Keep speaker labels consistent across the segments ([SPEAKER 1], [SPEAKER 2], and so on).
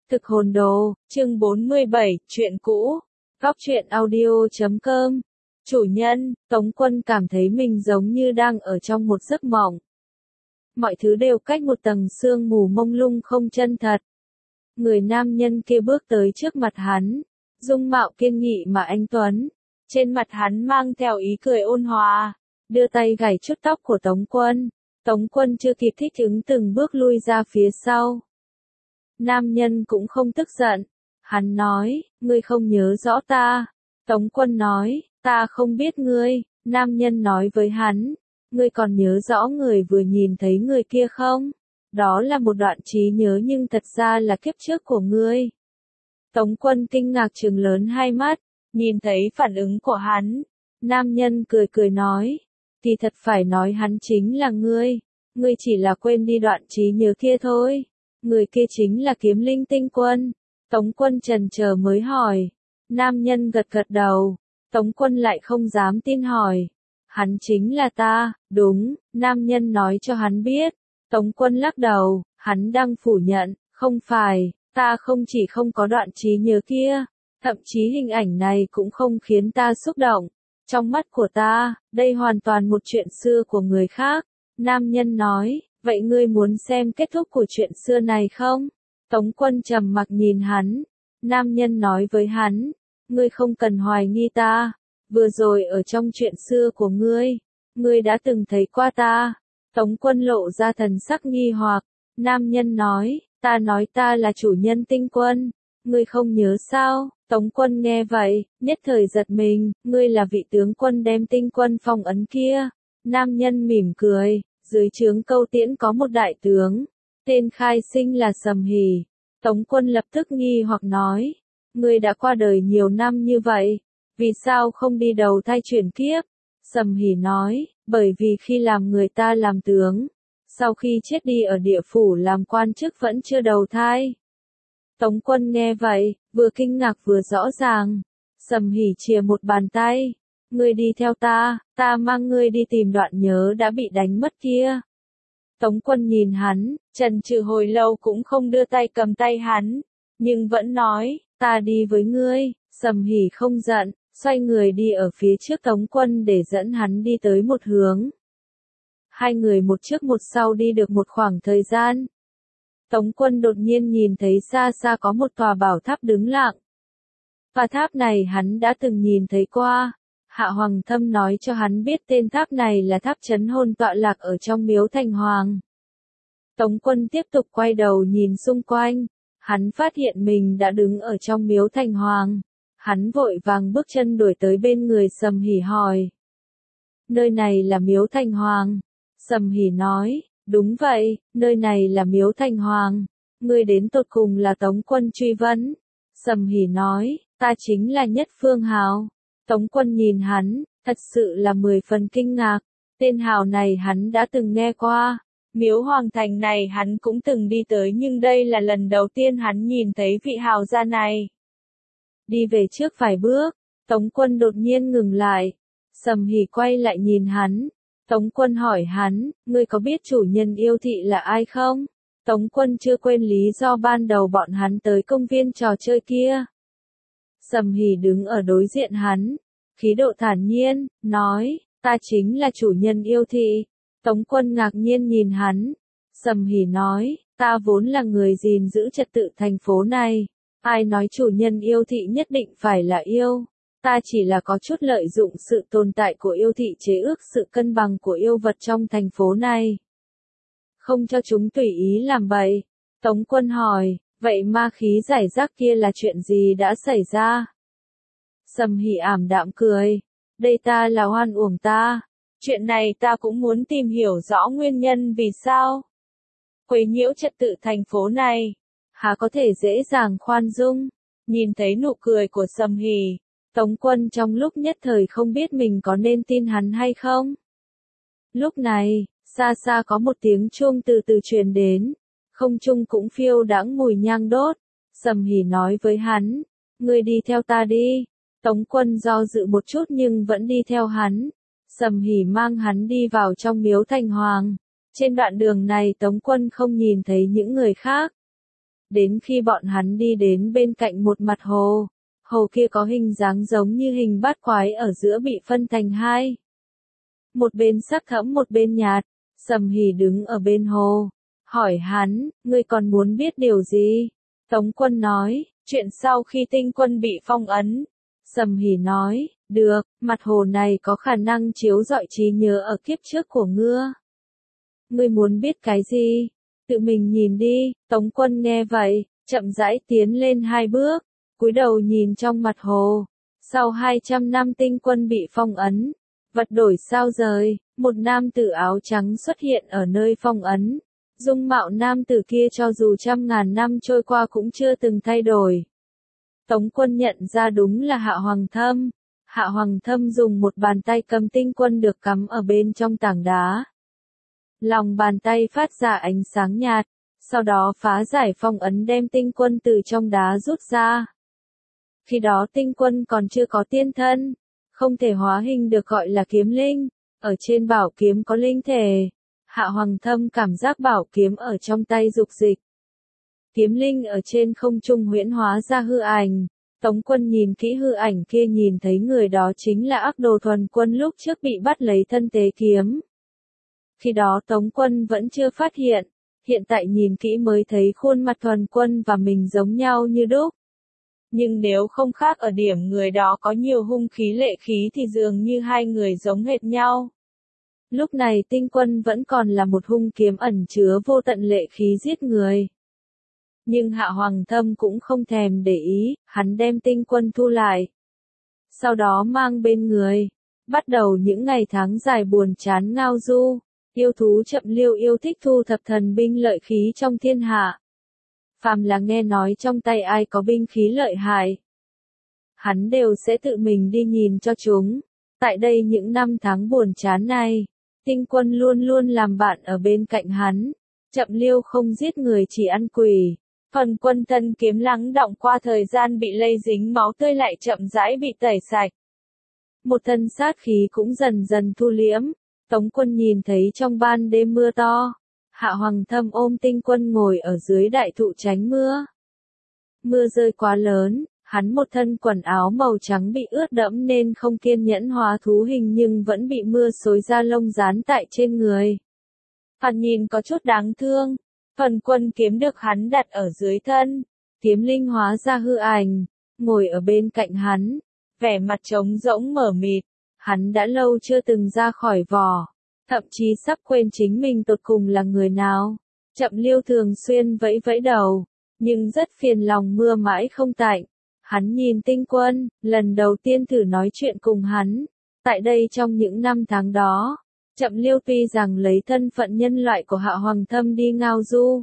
[SPEAKER 1] Thực hồn đồ, chương 47, chuyện cũ. Góc truyện audio.com. Chủ nhân, Tống Quân cảm thấy mình giống như đang ở trong một giấc mộng. Mọi thứ đều cách một tầng sương mù mông lung không chân thật. Người nam nhân kia bước tới trước mặt hắn, dung mạo kiên nghị mà anh tuấn. Trên mặt hắn mang theo ý cười ôn hòa, đưa tay gảy chút tóc của Tống Quân. Tống Quân chưa kịp thích ứng từng bước lui ra phía sau. Nam nhân cũng không tức giận. Hắn nói, ngươi không nhớ rõ ta. Tống Quân nói, ta không biết ngươi. Nam nhân nói với hắn, ngươi còn nhớ rõ người vừa nhìn thấy người kia không? Đó là một đoạn trí nhớ nhưng thật ra là kiếp trước của ngươi. Tống Quân kinh ngạc trừng lớn hai mắt, nhìn thấy phản ứng của hắn. Nam nhân cười cười nói, thì thật phải nói hắn chính là ngươi. Ngươi chỉ là quên đi đoạn trí nhớ kia thôi. Người kia chính là Kiếm Linh Tinh Quân. Tống Quân chần chờ mới hỏi. Nam nhân gật gật đầu. Tống Quân lại không dám tin hỏi. Hắn chính là ta, đúng, nam nhân nói cho hắn biết. Tống Quân lắc đầu, hắn đang phủ nhận, không phải, ta không chỉ không có đoạn trí nhớ kia, thậm chí hình ảnh này cũng không khiến ta xúc động. Trong mắt của ta, đây hoàn toàn một chuyện xưa của người khác. Nam nhân nói, vậy ngươi muốn xem kết thúc của chuyện xưa này không? Tống Quân trầm mặc nhìn hắn. Nam nhân nói với hắn, ngươi không cần hoài nghi ta. Vừa rồi ở trong chuyện xưa của ngươi đã từng thấy qua ta. Tống Quân lộ ra thần sắc nghi hoặc. Nam nhân nói ta là chủ nhân Tinh Quân. Ngươi không nhớ sao? Tống Quân nghe vậy, nhất thời giật mình, ngươi là vị tướng quân đem Tinh Quân phong ấn kia. Nam nhân mỉm cười. Dưới trướng Câu Tiễn có một đại tướng, tên khai sinh là Sầm Hỉ. Tống Quân lập tức nghi hoặc nói, ngươi đã qua đời nhiều năm như vậy, vì sao không đi đầu thai chuyển kiếp? Sầm Hỉ nói, bởi vì khi làm người ta làm tướng, sau khi chết đi ở địa phủ làm quan chức vẫn chưa đầu thai. Tống Quân nghe vậy, vừa kinh ngạc vừa rõ ràng. Sầm Hỉ chìa một bàn tay. Ngươi đi theo ta mang ngươi đi tìm đoạn nhớ đã bị đánh mất kia. Tống Quân nhìn hắn, chần chừ hồi lâu cũng không đưa tay cầm tay hắn, nhưng vẫn nói, ta đi với ngươi. Sầm Hỉ không giận, xoay người đi ở phía trước Tống Quân để dẫn hắn đi tới một hướng. Hai người một trước một sau đi được một khoảng thời gian. Tống Quân đột nhiên nhìn thấy xa xa có một tòa bảo tháp đứng lặng. Và tháp này hắn đã từng nhìn thấy qua. Hạ Hoàng Thâm nói cho hắn biết tên tháp này là tháp Trấn Hồn tọa lạc ở trong miếu Thành Hoàng. Tống Quân tiếp tục quay đầu nhìn xung quanh. Hắn phát hiện mình đã đứng ở trong miếu Thành Hoàng. Hắn vội vàng bước chân đuổi tới bên người Sầm Hỉ hỏi. Nơi này là miếu Thành Hoàng. Sầm Hỉ nói, đúng vậy, nơi này là miếu Thành Hoàng. Ngươi đến tột cùng là Tống Quân truy vấn. Sầm Hỉ nói, ta chính là Nhất Phương Hào. Tống Quân nhìn hắn, thật sự là 10 phần kinh ngạc. Tên hào này hắn đã từng nghe qua. Miếu Hoàng Thành này hắn cũng từng đi tới nhưng đây là lần đầu tiên hắn nhìn thấy vị hào gia này. Đi về trước vài bước, Tống Quân đột nhiên ngừng lại. Sầm Hỉ quay lại nhìn hắn. Tống Quân hỏi hắn, ngươi có biết chủ nhân yêu thị là ai không? Tống Quân chưa quên lý do ban đầu bọn hắn tới công viên trò chơi kia. Sầm Hỉ đứng ở đối diện hắn, khí độ thản nhiên, nói, ta chính là chủ nhân yêu thị. Tống Quân ngạc nhiên nhìn hắn. Sầm Hỉ nói, ta vốn là người gìn giữ trật tự thành phố này. Ai nói chủ nhân yêu thị nhất định phải là yêu? Ta chỉ là có chút lợi dụng sự tồn tại của yêu thị chế ước sự cân bằng của yêu vật trong thành phố này. Không cho chúng tùy ý làm bậy. Tống Quân hỏi, vậy ma khí giải rác kia là chuyện gì đã xảy ra? Sầm Hỉ ảm đạm cười. Đây ta là oan uổng ta. Chuyện này ta cũng muốn tìm hiểu rõ nguyên nhân vì sao. Quấy nhiễu trật tự thành phố này. Há có thể dễ dàng khoan dung. Nhìn thấy nụ cười của Sầm Hỉ. Tống Quân trong lúc nhất thời không biết mình có nên tin hắn hay không. Lúc này, xa xa có một tiếng chuông từ từ truyền đến. Không trung cũng phiêu đãng mùi nhang đốt. Sầm Hỉ nói với hắn, ngươi đi theo ta đi. Tống Quân do dự một chút nhưng vẫn đi theo hắn. Sầm Hỉ mang hắn đi vào trong miếu Thành Hoàng. Trên đoạn đường này Tống Quân không nhìn thấy những người khác. đến khi bọn hắn đi đến bên cạnh một mặt hồ. Hồ kia có hình dáng giống như hình bát quái ở giữa bị phân thành hai. Một bên sắc thẫm một bên nhạt, Sầm Hỉ đứng ở bên hồ, hỏi hắn, ngươi còn muốn biết điều gì? Tống Quân nói, chuyện sau khi Tinh Quân bị phong ấn. Sầm Hỉ nói, được, mặt hồ này có khả năng chiếu rọi trí nhớ ở kiếp trước của ngươi. Ngươi muốn biết cái gì? Tự mình nhìn đi. Tống Quân nghe vậy, chậm rãi tiến lên 2 bước, cúi đầu nhìn trong mặt hồ. Sau 200 năm Tinh Quân bị phong ấn, vật đổi sao rời, một nam tử áo trắng xuất hiện ở nơi phong ấn. Dung mạo nam tử kia cho dù 100.000 năm trôi qua cũng chưa từng thay đổi. Tống Quân nhận ra đúng là Hạ Hoàng Thâm. Hạ Hoàng Thâm dùng một bàn tay cầm Tinh Quân được cắm ở bên trong tảng đá. Lòng bàn tay phát ra ánh sáng nhạt, sau đó phá giải phong ấn đem Tinh Quân từ trong đá rút ra. Khi đó Tinh Quân còn chưa có tiên thân, không thể hóa hình được gọi là kiếm linh, ở trên bảo kiếm có linh thể. Hạ Hoàng Thâm cảm giác bảo kiếm ở trong tay dục dịch. Kiếm linh ở trên không trung huyễn hóa ra hư ảnh. Tống Quân nhìn kỹ hư ảnh kia nhìn thấy người đó chính là Ác Đồ Thuần Quân lúc trước bị bắt lấy thân tế kiếm. Khi đó Tống Quân vẫn chưa phát hiện, hiện tại nhìn kỹ mới thấy khuôn mặt Thuần Quân và mình giống nhau như đúc. Nhưng nếu không khác ở điểm người đó có nhiều hung khí lệ khí thì dường như hai người giống hệt nhau. Lúc này Tinh Quân vẫn còn là một hung kiếm ẩn chứa vô tận lệ khí giết người. Nhưng Hạ Hoàng Thâm cũng không thèm để ý, hắn đem Tinh Quân thu lại. Sau đó mang bên người, bắt đầu những ngày tháng dài buồn chán ngao du, yêu thú Chậm Liêu yêu thích thu thập thần binh lợi khí trong thiên hạ. Phàm là nghe nói trong tay ai có binh khí lợi hại, hắn đều sẽ tự mình đi nhìn cho chúng. Tại đây những năm tháng buồn chán này, Tinh Quân luôn luôn làm bạn ở bên cạnh hắn. Chậm Liêu không giết người chỉ ăn quỷ. Phần Quân thân kiếm lắng đọng qua thời gian bị lây dính máu tươi lại chậm rãi bị tẩy sạch. Một thân sát khí cũng dần dần thu liễm. Tống Quân nhìn thấy trong ban đêm mưa to, Hạ Hoàng Thâm ôm Tinh Quân ngồi ở dưới đại thụ tránh mưa. Mưa rơi quá lớn, hắn một thân quần áo màu trắng bị ướt đẫm nên không kiên nhẫn hóa thú hình nhưng vẫn bị mưa xối ra lông dán tại trên người. Hắn nhìn có chút đáng thương. Phần Quân kiếm được hắn đặt ở dưới thân, kiếm linh hóa ra hư ảnh, ngồi ở bên cạnh hắn, vẻ mặt trống rỗng mờ mịt. Hắn đã lâu chưa từng ra khỏi vỏ, thậm chí sắp quên chính mình tột cùng là người nào. Chậm Liêu thường xuyên vẫy vẫy đầu, nhưng rất phiền lòng mưa mãi không tạnh. Hắn nhìn Tinh Quân, lần đầu tiên thử nói chuyện cùng hắn. Tại đây trong những năm tháng đó, Chậm Liêu tuy rằng lấy thân phận nhân loại của Hạ Hoàng Thâm đi ngao du,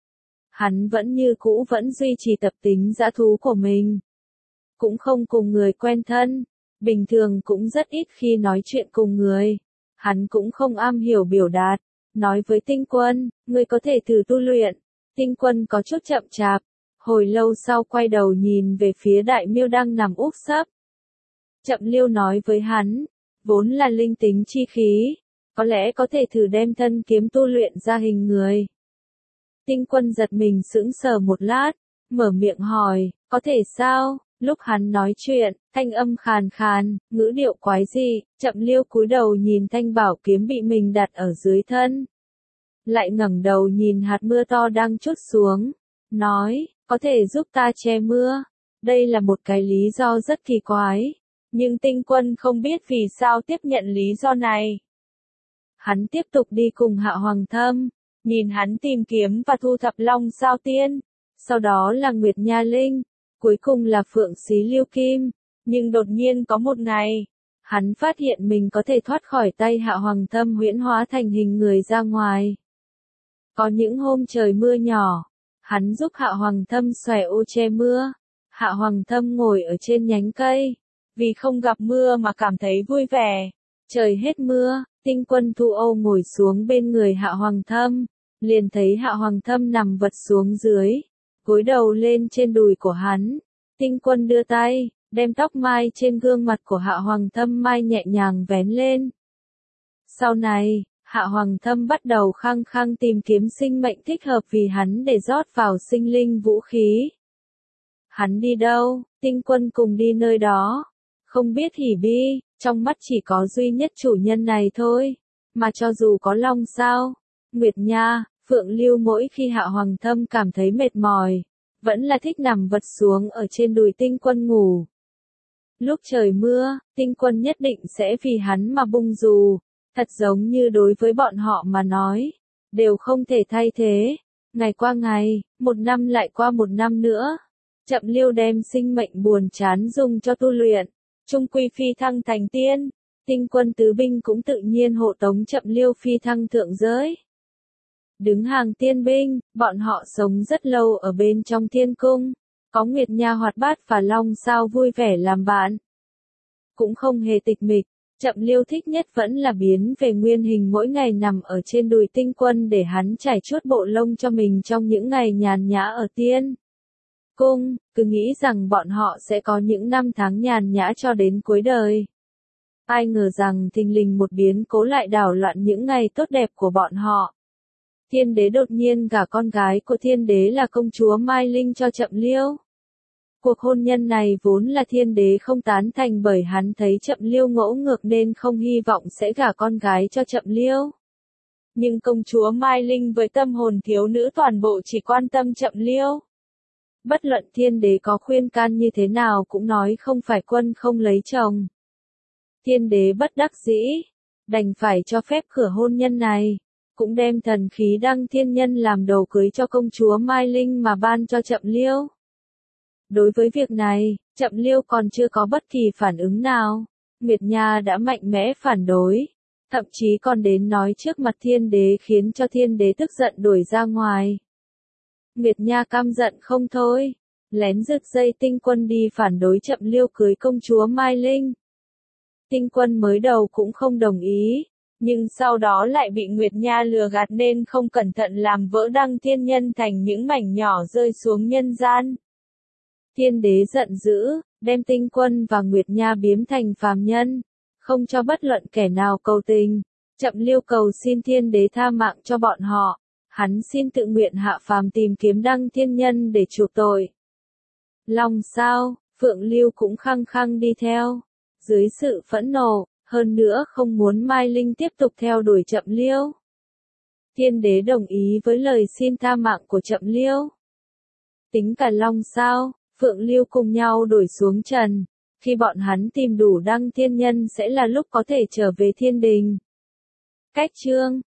[SPEAKER 1] hắn vẫn như cũ vẫn duy trì tập tính dã thú của mình. Cũng không cùng người quen thân, bình thường cũng rất ít khi nói chuyện cùng người. Hắn cũng không am hiểu biểu đạt, nói với Tinh Quân, ngươi có thể thử tu luyện. Tinh Quân có chút chậm chạp, hồi lâu sau quay đầu nhìn về phía Đại Miêu đang nằm úp sấp. Chậm Liêu nói với hắn, vốn là linh tính chi khí, có lẽ có thể thử đem thân kiếm tu luyện ra hình người. Tinh Quân giật mình sững sờ một lát, mở miệng hỏi, có thể sao? Lúc hắn nói chuyện, thanh âm khàn khàn, ngữ điệu quái dị. Chậm Liêu cúi đầu nhìn thanh bảo kiếm bị mình đặt ở dưới thân. Lại ngẩng đầu nhìn hạt mưa to đang trút xuống, nói, có thể giúp ta che mưa. Đây là một cái lý do rất kỳ quái, nhưng Tinh Quân không biết vì sao tiếp nhận lý do này. Hắn tiếp tục đi cùng Hạ Hoàng Thâm, nhìn hắn tìm kiếm và thu thập Long Sao Tiên, sau đó là Nguyệt Nha Linh, cuối cùng là Phượng Xí Liêu Kim. Nhưng đột nhiên có một ngày, hắn phát hiện mình có thể thoát khỏi tay Hạ Hoàng Thâm huyễn hóa thành hình người ra ngoài. Có những hôm trời mưa nhỏ, hắn giúp Hạ Hoàng Thâm xòe ô che mưa. Hạ Hoàng Thâm ngồi ở trên nhánh cây, vì không gặp mưa mà cảm thấy vui vẻ. Trời hết mưa, Tinh Quân thu ô ngồi xuống bên người Hạ Hoàng Thâm, liền thấy Hạ Hoàng Thâm nằm vật xuống dưới, gối đầu lên trên đùi của hắn. Tinh Quân đưa tay, đem tóc mai trên gương mặt của Hạ Hoàng Thâm mai nhẹ nhàng vén lên. Sau này, Hạ Hoàng Thâm bắt đầu khăng khăng tìm kiếm sinh mệnh thích hợp vì hắn để rót vào sinh linh vũ khí. Hắn đi đâu, Tinh Quân cùng đi nơi đó. Không biết Hỉ Bi, trong mắt chỉ có duy nhất chủ nhân này thôi. Mà cho dù có Long sao, Nguyệt Nha, Phượng Lưu mỗi khi Hạ Hoàng Thâm cảm thấy mệt mỏi, vẫn là thích nằm vật xuống ở trên đùi Tinh Quân ngủ. Lúc trời mưa, Tinh Quân nhất định sẽ vì hắn mà bung dù, thật giống như đối với bọn họ mà nói, đều không thể thay thế. Ngày qua ngày, một năm lại qua một năm nữa, Chậm Liêu đem sinh mệnh buồn chán dùng cho tu luyện, chung quy phi thăng thành tiên. Tinh Quân tứ binh cũng tự nhiên hộ tống Chậm Liêu phi thăng thượng giới. Đứng hàng tiên binh, bọn họ sống rất lâu ở bên trong thiên cung, có Nguyệt Nha hoạt bát và Long sao vui vẻ làm bạn. Cũng không hề tịch mịch, Chậm Liêu thích nhất vẫn là biến về nguyên hình mỗi ngày nằm ở trên đùi Tinh Quân để hắn trải chuốt bộ lông cho mình trong những ngày nhàn nhã ở tiên cung, cứ nghĩ rằng bọn họ sẽ có những năm tháng nhàn nhã cho đến cuối đời. Ai ngờ rằng thình lình một biến cố lại đảo loạn những ngày tốt đẹp của bọn họ. Thiên đế đột nhiên gả con gái của thiên đế là công chúa Mai Linh cho Chậm Liêu. Cuộc hôn nhân này vốn là thiên đế không tán thành bởi hắn thấy Chậm Liêu ngỗ ngược nên không hy vọng sẽ gả con gái cho Chậm Liêu. Nhưng công chúa Mai Linh với tâm hồn thiếu nữ toàn bộ chỉ quan tâm Chậm Liêu. Bất luận thiên đế có khuyên can như thế nào cũng nói không phải quân không lấy chồng. Thiên đế bất đắc dĩ, đành phải cho phép cửa hôn nhân này, cũng đem thần khí Đăng Thiên Nhân làm đồ cưới cho công chúa Mai Linh mà ban cho Chậm Liêu. Đối với việc này, Chậm Liêu còn chưa có bất kỳ phản ứng nào, Nguyệt Nha đã mạnh mẽ phản đối, thậm chí còn đến nói trước mặt thiên đế khiến cho thiên đế tức giận đuổi ra ngoài. Nguyệt Nha căm giận không thôi, lén rực dây Tinh Quân đi phản đối Chậm Liêu cưới công chúa Mai Linh. Tinh Quân mới đầu cũng không đồng ý, nhưng sau đó lại bị Nguyệt Nha lừa gạt nên không cẩn thận làm vỡ Đăng Thiên Nhân thành những mảnh nhỏ rơi xuống nhân gian. Thiên đế giận dữ, đem Tinh Quân và Nguyệt Nha biếm thành phàm nhân, không cho bất luận kẻ nào cầu tình. Chậm Liêu cầu xin thiên đế tha mạng cho bọn họ, hắn xin tự nguyện hạ phàm tìm kiếm Đăng Thiên Nhân để chuộc tội. Long sao, Phượng Lưu cũng khăng khăng đi theo, dưới sự phẫn nộ, hơn nữa không muốn Mai Linh tiếp tục theo đuổi Chậm Liêu. Thiên đế đồng ý với lời xin tha mạng của Chậm Liêu. Tính cả Long sao, Phượng Lưu cùng nhau đuổi xuống trần, khi bọn hắn tìm đủ Đăng Thiên Nhân sẽ là lúc có thể trở về thiên đình. Cách chương